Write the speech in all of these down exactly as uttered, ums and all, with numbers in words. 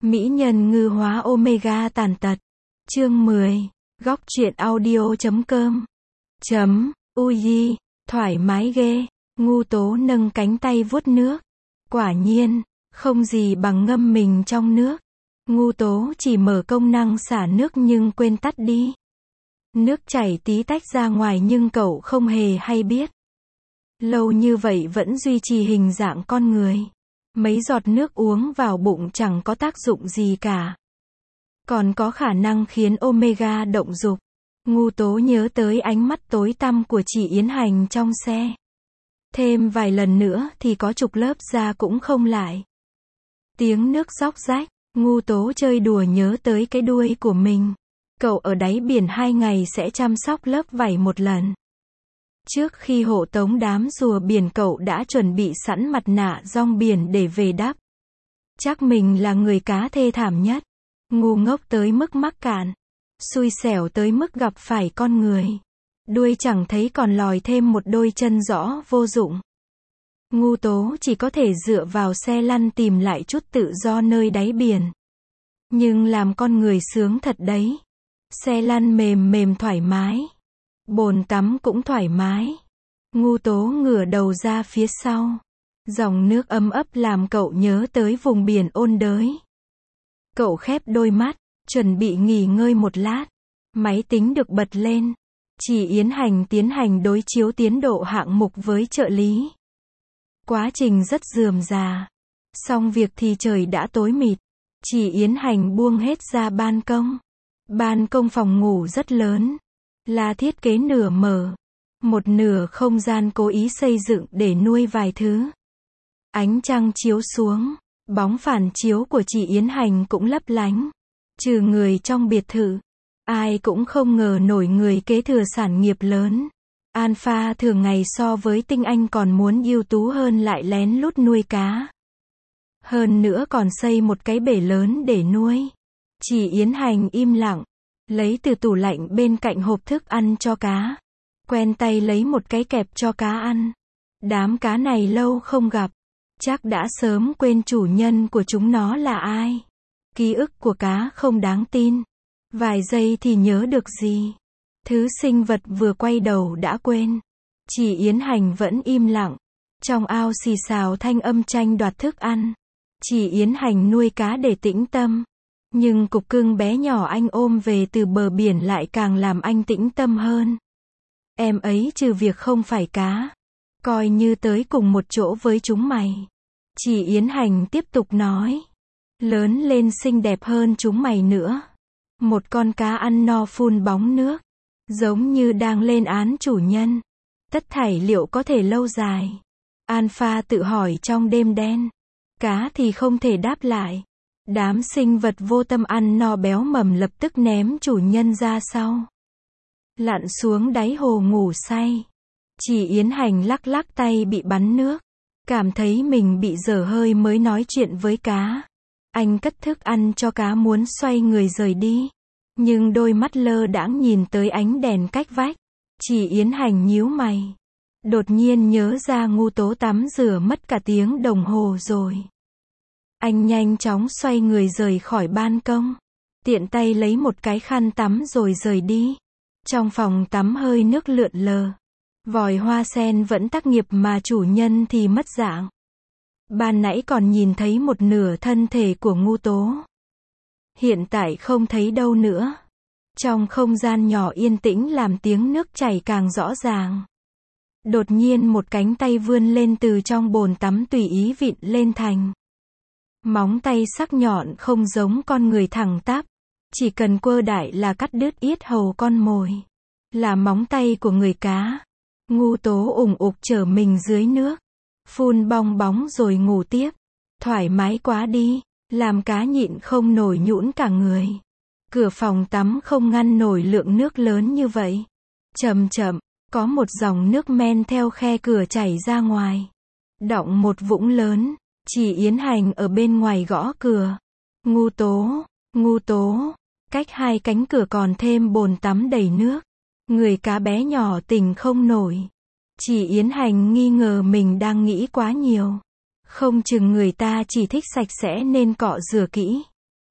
Mỹ nhân ngư hóa omega tàn tật. Chương mười. Góc truyện audio chấm com. Chấm. Uyi. Thoải mái ghê. Ngu Tố nâng cánh tay vuốt nước. Quả nhiên, không gì bằng ngâm mình trong nước. Ngu Tố chỉ mở công năng xả nước nhưng quên tắt đi. Nước chảy tí tách ra ngoài nhưng cậu không hề hay biết. Lâu như vậy vẫn duy trì hình dạng con người. Mấy giọt nước uống vào bụng chẳng có tác dụng gì cả. Còn có khả năng khiến omega động dục. Ngu Tố nhớ tới ánh mắt tối tăm của chị Yến Hành trong xe. Thêm vài lần nữa thì có chục lớp da cũng không lại. Tiếng nước róc rách, Ngu Tố chơi đùa nhớ tới cái đuôi của mình. Cậu ở đáy biển hai ngày sẽ chăm sóc lớp vảy một lần. Trước khi hộ tống đám rùa biển cậu đã chuẩn bị sẵn mặt nạ rong biển để về đắp. Chắc mình là người cá thê thảm nhất. Ngu ngốc tới mức mắc cạn. Xui xẻo tới mức gặp phải con người. Đuôi chẳng thấy còn lòi thêm một đôi chân rõ vô dụng. Ngu Tố chỉ có thể dựa vào xe lăn tìm lại chút tự do nơi đáy biển. Nhưng làm con người sướng thật đấy. Xe lăn mềm mềm thoải mái. Bồn tắm cũng thoải mái. Ngu Tố ngửa đầu ra phía sau. Dòng nước ấm ấp làm cậu nhớ tới vùng biển ôn đới. Cậu khép đôi mắt, chuẩn bị nghỉ ngơi một lát. Máy tính được bật lên. Chị Yến Hành tiến hành đối chiếu tiến độ hạng mục với trợ lý. Quá trình rất rườm rà. Xong việc thì trời đã tối mịt. Chị Yến Hành buông hết ra ban công. Ban công phòng ngủ rất lớn. Là thiết kế nửa mở. Một nửa không gian cố ý xây dựng để nuôi vài thứ. Ánh trăng chiếu xuống. Bóng phản chiếu của chị Yến Hành cũng lấp lánh. Trừ người trong biệt thự. Ai cũng không ngờ nổi người kế thừa sản nghiệp lớn. Alpha thường ngày so với Tinh Anh còn muốn ưu tú hơn lại lén lút nuôi cá. Hơn nữa còn xây một cái bể lớn để nuôi. Chị Yến Hành im lặng. Lấy từ tủ lạnh bên cạnh hộp thức ăn cho cá. Quen tay lấy một cái kẹp cho cá ăn. Đám cá này lâu không gặp. Chắc đã sớm quên chủ nhân của chúng nó là ai. Ký ức của cá không đáng tin. Vài giây thì nhớ được gì. Thứ sinh vật vừa quay đầu đã quên. Chị Yến Hành vẫn im lặng. Trong ao xì xào thanh âm tranh đoạt thức ăn. Chị Yến Hành nuôi cá để tĩnh tâm. Nhưng cục cưng bé nhỏ anh ôm về từ bờ biển lại càng làm anh tĩnh tâm hơn. Em ấy trừ việc không phải cá. Coi như tới cùng một chỗ với chúng mày. Chị Yến Hành tiếp tục nói. Lớn lên xinh đẹp hơn chúng mày nữa. Một con cá ăn no phun bóng nước. Giống như đang lên án chủ nhân. Tất thảy liệu có thể lâu dài? Alpha tự hỏi trong đêm đen. Cá thì không thể đáp lại. Đám sinh vật vô tâm ăn no béo mầm lập tức ném chủ nhân ra sau. Lặn xuống đáy hồ ngủ say. Chị Yến Hành lắc lắc tay bị bắn nước. Cảm thấy mình bị dở hơi mới nói chuyện với cá. Anh cất thức ăn cho cá muốn xoay người rời đi. Nhưng đôi mắt lơ đãng nhìn tới ánh đèn cách vách. Chị Yến Hành nhíu mày. Đột nhiên nhớ ra Ngu Tố tắm rửa mất cả tiếng đồng hồ rồi. Anh nhanh chóng xoay người rời khỏi ban công. Tiện tay lấy một cái khăn tắm rồi rời đi. Trong phòng tắm hơi nước lượn lờ. Vòi hoa sen vẫn tác nghiệp mà chủ nhân thì mất dạng. Ban nãy còn nhìn thấy một nửa thân thể của Ngu Tố. Hiện tại không thấy đâu nữa. Trong không gian nhỏ yên tĩnh làm tiếng nước chảy càng rõ ràng. Đột nhiên một cánh tay vươn lên từ trong bồn tắm tùy ý vịn lên thành. Móng tay sắc nhọn không giống con người thẳng tắp. Chỉ cần quơ đại là cắt đứt yết hầu con mồi. Là móng tay của người cá. Ngu Tố ủng ục trở mình dưới nước. Phun bong bóng rồi ngủ tiếp. Thoải mái quá đi. Làm cá nhịn không nổi nhũn cả người. Cửa phòng tắm không ngăn nổi lượng nước lớn như vậy. Chậm chậm, có một dòng nước men theo khe cửa chảy ra ngoài. Đọng một vũng lớn. Chị Yến Hành ở bên ngoài gõ cửa. Ngu Tố, Ngu Tố. Cách hai cánh cửa còn thêm bồn tắm đầy nước. Người cá bé nhỏ tỉnh không nổi. Chị Yến Hành nghi ngờ mình đang nghĩ quá nhiều. Không chừng người ta chỉ thích sạch sẽ nên cọ rửa kỹ.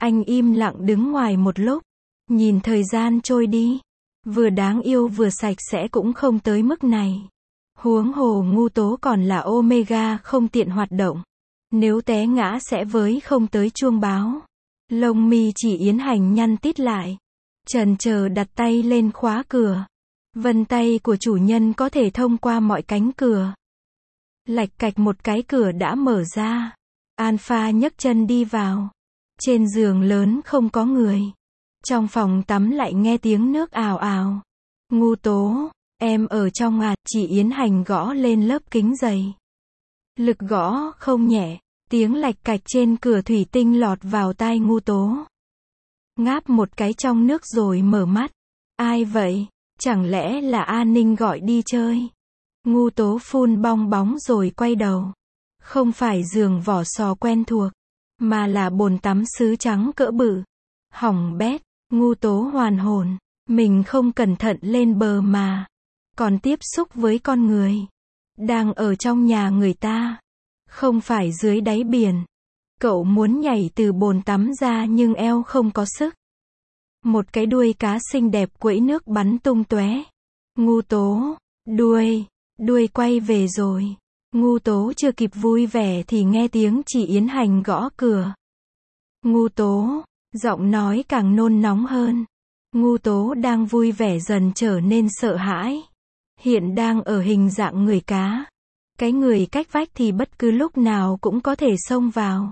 Anh im lặng đứng ngoài một lúc, nhìn thời gian trôi đi. Vừa đáng yêu vừa sạch sẽ cũng không tới mức này. Huống hồ Ngu Tố còn là Omega không tiện hoạt động. Nếu té ngã sẽ với không tới chuông báo. Lông mi Chỉ Yến Hành nhăn tít lại. Chần chờ đặt tay lên khóa cửa. Vân tay của chủ nhân có thể thông qua mọi cánh cửa. Lạch cạch một cái cửa đã mở ra. Alpha nhấc chân đi vào. Trên giường lớn không có người. Trong phòng tắm lại nghe tiếng nước ào ào. Ngu Tố, em ở trong à? Chỉ Yến Hành gõ lên lớp kính dày. Lực gõ không nhẹ, tiếng lạch cạch trên cửa thủy tinh lọt vào tai Ngu Tố. Ngáp một cái trong nước rồi mở mắt. Ai vậy? Chẳng lẽ là A Ninh gọi đi chơi? Ngu Tố phun bong bóng rồi quay đầu. Không phải giường vỏ sò quen thuộc, mà là bồn tắm sứ trắng cỡ bự. Hỏng bét, Ngu Tố hoàn hồn. Mình không cẩn thận lên bờ mà. Còn tiếp xúc với con người. Đang ở trong nhà người ta. Không phải dưới đáy biển. Cậu muốn nhảy từ bồn tắm ra nhưng eo không có sức. Một cái đuôi cá xinh đẹp quẫy nước bắn tung tóe. Ngu Tố, đuôi, đuôi quay về rồi. Ngu Tố chưa kịp vui vẻ thì nghe tiếng Chỉ Yến Hành gõ cửa. Ngu Tố, giọng nói càng nôn nóng hơn. Ngu Tố đang vui vẻ dần trở nên sợ hãi. Hiện đang ở hình dạng người cá. Cái người cách vách thì bất cứ lúc nào cũng có thể xông vào.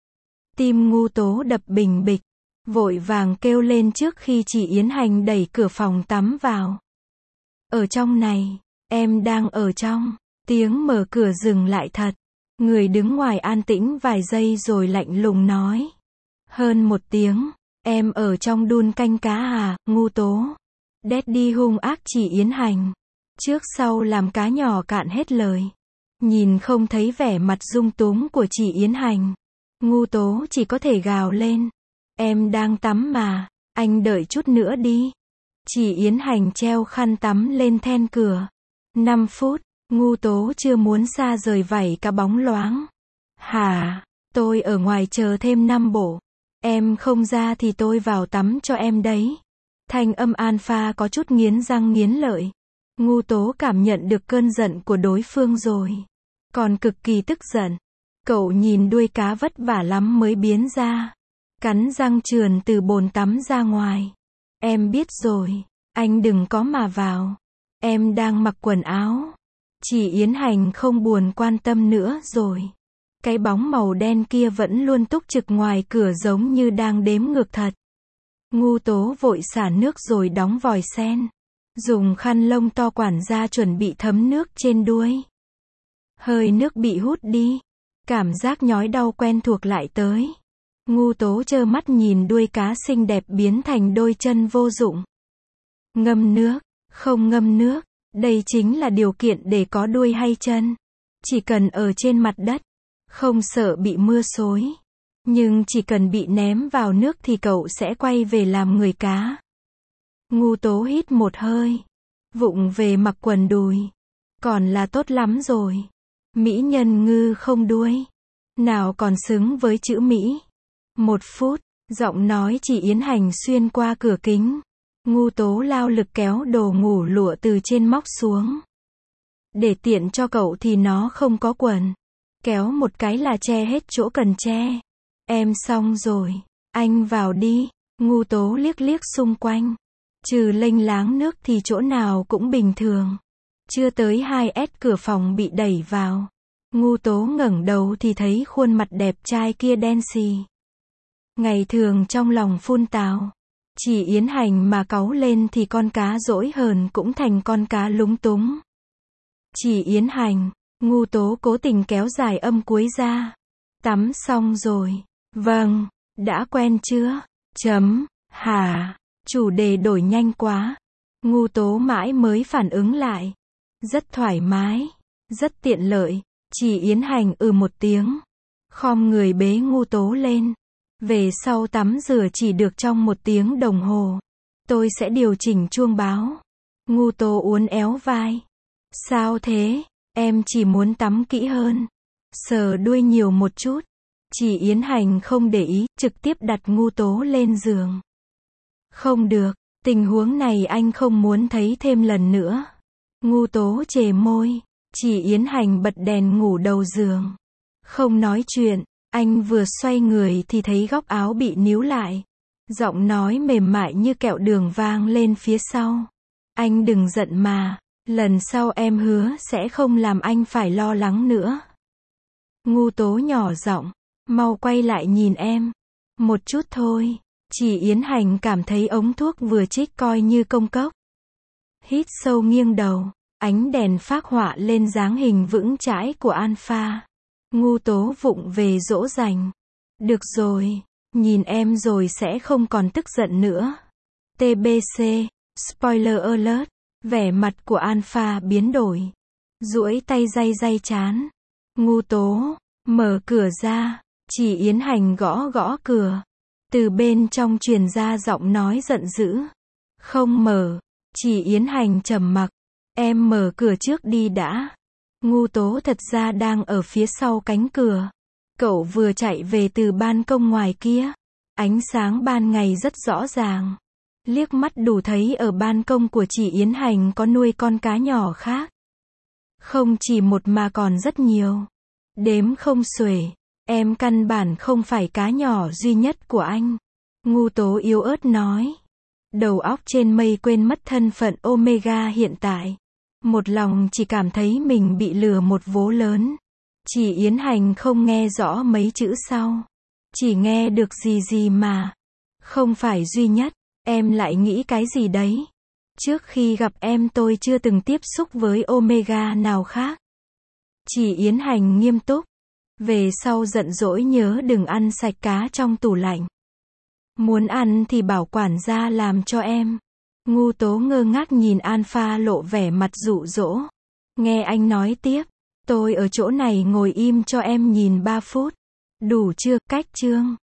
Tim Ngu Tố đập bình bịch. Vội vàng kêu lên trước khi Chỉ Yến Hành đẩy cửa phòng tắm vào. Ở trong này, em đang ở trong. Tiếng mở cửa dừng lại thật. Người đứng ngoài an tĩnh vài giây rồi lạnh lùng nói. Hơn một tiếng, em ở trong đun canh cá à, Ngu Tố. Daddy hung ác Chỉ Yến Hành. Trước sau làm cá nhỏ cạn hết lời. Nhìn không thấy vẻ mặt dung túng của Chỉ Yến Hành. Ngu Tố chỉ có thể gào lên. Em đang tắm mà, anh đợi chút nữa đi. Chỉ Yến Hành treo khăn tắm lên then cửa. năm phút, Ngu Tố chưa muốn xa rời vảy cá bóng loáng. Hả, tôi ở ngoài chờ thêm năm bộ. Em không ra thì tôi vào tắm cho em đấy. Thanh âm Alpha có chút nghiến răng nghiến lợi. Ngu Tố cảm nhận được cơn giận của đối phương rồi. Còn cực kỳ tức giận. Cậu nhìn đuôi cá vất vả lắm mới biến ra. Cắn răng trườn từ bồn tắm ra ngoài. Em biết rồi, anh đừng có mà vào. Em đang mặc quần áo. Chỉ Yến Hành không buồn quan tâm nữa rồi. Cái bóng màu đen kia vẫn luôn túc trực ngoài cửa giống như đang đếm ngược thật. Ngu Tố vội xả nước rồi đóng vòi sen. Dùng khăn lông to quản gia chuẩn bị thấm nước trên đuôi. Hơi nước bị hút đi. Cảm giác nhói đau quen thuộc lại tới. Ngu Tố trơ mắt nhìn đuôi cá xinh đẹp biến thành đôi chân vô dụng. Ngâm nước, không ngâm nước, đây chính là điều kiện để có đuôi hay chân. Chỉ cần ở trên mặt đất, không sợ bị mưa xối. Nhưng chỉ cần bị ném vào nước thì cậu sẽ quay về làm người cá. Ngu Tố hít một hơi, vụng về mặc quần đùi. Còn là tốt lắm rồi. Mỹ nhân ngư không đuôi. Nào còn xứng với chữ Mỹ. Một phút, giọng nói Chỉ Yến Hành xuyên qua cửa kính. Ngu Tố lao lực kéo đồ ngủ lụa từ trên móc xuống. Để tiện cho cậu thì nó không có quần. Kéo một cái là che hết chỗ cần che. Em xong rồi, anh vào đi. Ngu Tố liếc liếc xung quanh. Trừ lênh láng nước thì chỗ nào cũng bình thường. Chưa tới hai S cửa phòng bị đẩy vào. Ngu Tố ngẩng đầu thì thấy khuôn mặt đẹp trai kia đen xì. Ngày thường trong lòng phun tào. Chỉ Yến Hành mà cáu lên thì con cá dỗi hờn cũng thành con cá lúng túng. Chỉ Yến Hành, Ngu Tố cố tình kéo dài âm cuối ra. Tắm xong rồi. Vâng, đã quen chưa? Chấm, hả? Chủ đề đổi nhanh quá. Ngu Tố mãi mới phản ứng lại. Rất thoải mái, rất tiện lợi. Chỉ Yến Hành ừ một tiếng. Khom người bế Ngu Tố lên. Về sau tắm rửa chỉ được trong một tiếng đồng hồ. Tôi sẽ điều chỉnh chuông báo. Ngu Tố uốn éo vai. Sao thế? Em chỉ muốn tắm kỹ hơn. Sờ đuôi nhiều một chút. Chị Yến Hành không để ý, trực tiếp đặt Ngu Tố lên giường. Không được, tình huống này anh không muốn thấy thêm lần nữa. Ngu Tố chề môi. Chị Yến Hành bật đèn ngủ đầu giường. Không nói chuyện, anh vừa xoay người thì thấy góc áo bị níu lại. Giọng nói mềm mại như kẹo đường vang lên phía sau. Anh đừng giận mà, lần sau em hứa sẽ không làm anh phải lo lắng nữa. Ngu Tố nhỏ giọng, mau quay lại nhìn em. Một chút thôi. Chị Yến Hành cảm thấy ống thuốc vừa trích coi như công cốc. Hít sâu nghiêng đầu, ánh đèn phác họa lên dáng hình vững chãi của Alpha. Ngu Tố vụng về dỗ dành. Được rồi, nhìn em rồi sẽ không còn tức giận nữa. tê bê xê, spoiler alert, vẻ mặt của Alpha biến đổi. Duỗi tay day day trán. Ngu Tố, mở cửa ra. Chị Yến Hành gõ gõ cửa. Từ bên trong truyền ra giọng nói giận dữ. Không mở. Chị Yến Hành trầm mặc. Em mở cửa trước đi đã. Ngu Tố thật ra đang ở phía sau cánh cửa. Cậu vừa chạy về từ ban công ngoài kia. Ánh sáng ban ngày rất rõ ràng. Liếc mắt đủ thấy ở ban công của chị Yến Hành có nuôi con cá nhỏ khác. Không chỉ một mà còn rất nhiều. Đếm không xuể. Em căn bản không phải cá nhỏ duy nhất của anh. Ngu Tố yếu ớt nói. Đầu óc trên mây quên mất thân phận Omega hiện tại. Một lòng chỉ cảm thấy mình bị lừa một vố lớn. Chị Yến Hành không nghe rõ mấy chữ sau. Chỉ nghe được gì gì mà. Không phải duy nhất. Em lại nghĩ cái gì đấy? Trước khi gặp em tôi chưa từng tiếp xúc với Omega nào khác. Chị Yến Hành nghiêm túc. Về sau giận dỗi nhớ đừng ăn sạch cá trong tủ lạnh. Muốn ăn thì bảo quản gia làm cho em. Ngu Tố ngơ ngác nhìn Alpha lộ vẻ mặt dụ dỗ. Nghe anh nói tiếp. Tôi ở chỗ này ngồi im cho em nhìn ba phút. Đủ chưa? Cách chương.